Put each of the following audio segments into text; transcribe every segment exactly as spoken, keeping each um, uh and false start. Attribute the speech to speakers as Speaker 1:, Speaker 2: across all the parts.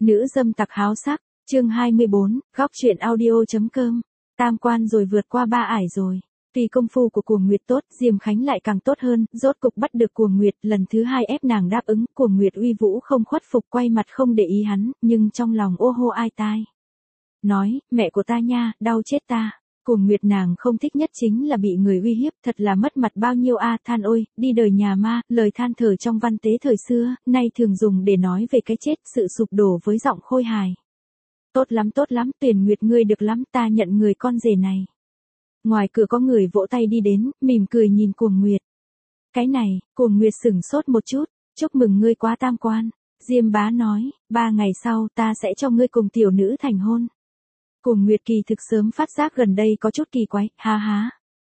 Speaker 1: Nữ dâm tặc háo sắc, chương hai mươi bốn, góc truyện audio.com. Tam quan rồi vượt qua ba ải rồi. Tuy công phu của Cuồng Nguyệt tốt, Diêm Khánh lại càng tốt hơn, rốt cục bắt được Cuồng Nguyệt, lần thứ hai ép nàng đáp ứng, Cuồng Nguyệt uy vũ không khuất phục, quay mặt không để ý hắn, nhưng trong lòng ô hô ai tai. Nói, mẹ của ta nha, đau chết ta. Cuồng Nguyệt nàng không thích nhất chính là bị người uy hiếp, thật là mất mặt bao nhiêu a, than ôi, đi đời nhà ma, lời than thở trong văn tế thời xưa, nay thường dùng để nói về cái chết, sự sụp đổ với giọng khôi hài. Tốt lắm tốt lắm, Tiền Nguyệt ngươi được lắm, ta nhận người con rể này. Ngoài cửa có người vỗ tay đi đến, mỉm cười nhìn Cuồng Nguyệt. Cái này, Cuồng Nguyệt sửng sốt một chút, chúc mừng ngươi quá tam quan. Diêm bá nói, ba ngày sau ta sẽ cho ngươi cùng tiểu nữ thành hôn. Cuồng Nguyệt kỳ thực sớm phát giác gần đây có chút kỳ quái, ha ha.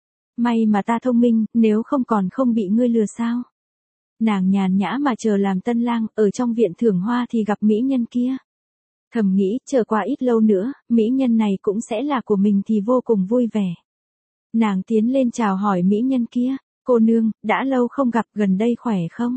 Speaker 1: May mà ta thông minh, nếu không còn không bị ngươi lừa sao. Nàng nhàn nhã mà chờ làm tân lang, ở trong viện thưởng hoa thì gặp mỹ nhân kia. Thầm nghĩ, chờ qua ít lâu nữa, mỹ nhân này cũng sẽ là của mình thì vô cùng vui vẻ. Nàng tiến lên chào hỏi mỹ nhân kia, cô nương, đã lâu không gặp, gần đây khỏe không?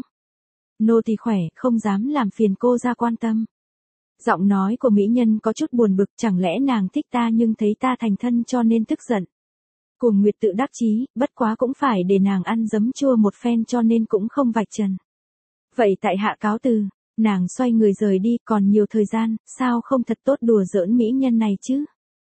Speaker 1: Nô tỳ khỏe, không dám làm phiền cô ra quan tâm. Giọng nói của mỹ nhân có chút buồn bực, chẳng lẽ nàng thích ta nhưng thấy ta thành thân cho nên tức giận. Cuồng Nguyệt tự đắc chí, bất quá cũng phải để nàng ăn giấm chua một phen cho nên cũng không vạch trần. Vậy tại hạ cáo từ, nàng xoay người rời đi, còn nhiều thời gian, sao không thật tốt đùa giỡn mỹ nhân này chứ?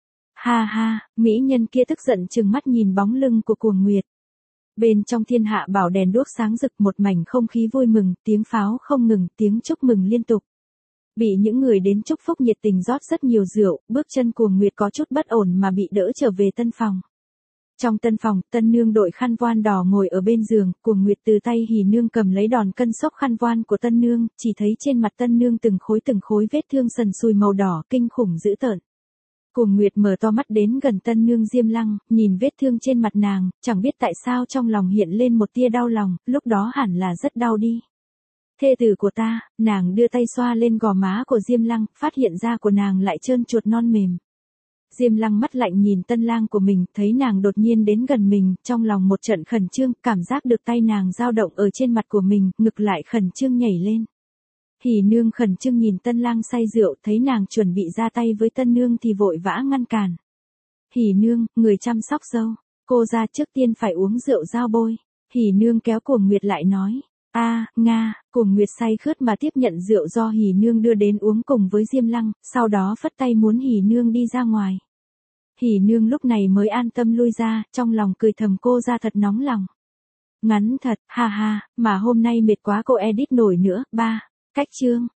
Speaker 1: Ha ha, mỹ nhân kia tức giận trừng mắt nhìn bóng lưng của Cuồng Nguyệt. Bên trong thiên hạ bảo đèn đuốc sáng rực, một mảnh không khí vui mừng, tiếng pháo không ngừng, tiếng chúc mừng liên tục. Bị những người đến chúc phúc nhiệt tình rót rất nhiều rượu, bước chân Cuồng Nguyệt có chút bất ổn mà bị đỡ trở về tân phòng. Trong tân phòng, tân nương đội khăn voan đỏ ngồi ở bên giường, Cuồng Nguyệt từ tay hỉ nương cầm lấy đòn cân xốc khăn voan của tân nương, chỉ thấy trên mặt tân nương từng khối từng khối vết thương sần sùi màu đỏ, kinh khủng dữ tợn. Cuồng Nguyệt mở to mắt đến gần tân nương Diêm Lăng, nhìn vết thương trên mặt nàng, chẳng biết tại sao trong lòng hiện lên một tia đau lòng, lúc đó hẳn là rất đau đi. Thê tử của ta, nàng đưa tay xoa lên gò má của Diêm Lăng, phát hiện ra của nàng lại trơn chuột non mềm. Diêm Lăng mắt lạnh nhìn tân lang của mình, thấy nàng đột nhiên đến gần mình, trong lòng một trận khẩn trương, cảm giác được tay nàng dao động ở trên mặt của mình, ngực lại khẩn trương nhảy lên. Hỉ nương khẩn trương nhìn tân lang say rượu, thấy nàng chuẩn bị ra tay với tân nương thì vội vã ngăn cản. Hỉ nương, người chăm sóc dâu, cô ra trước tiên phải uống rượu dao bôi. Hỉ nương kéo Cuồng Nguyệt lại nói. A, à, Nga, Cuồng Nguyệt say khướt mà tiếp nhận rượu do hỉ nương đưa đến uống cùng với Diêm Lăng, sau đó phất tay muốn hỉ nương đi ra ngoài. Hỉ nương lúc này mới an tâm lui ra, trong lòng cười thầm cô ra thật nóng lòng. Ngắn thật, ha ha, mà hôm nay mệt quá cô edit nổi nữa, ba, cách chương.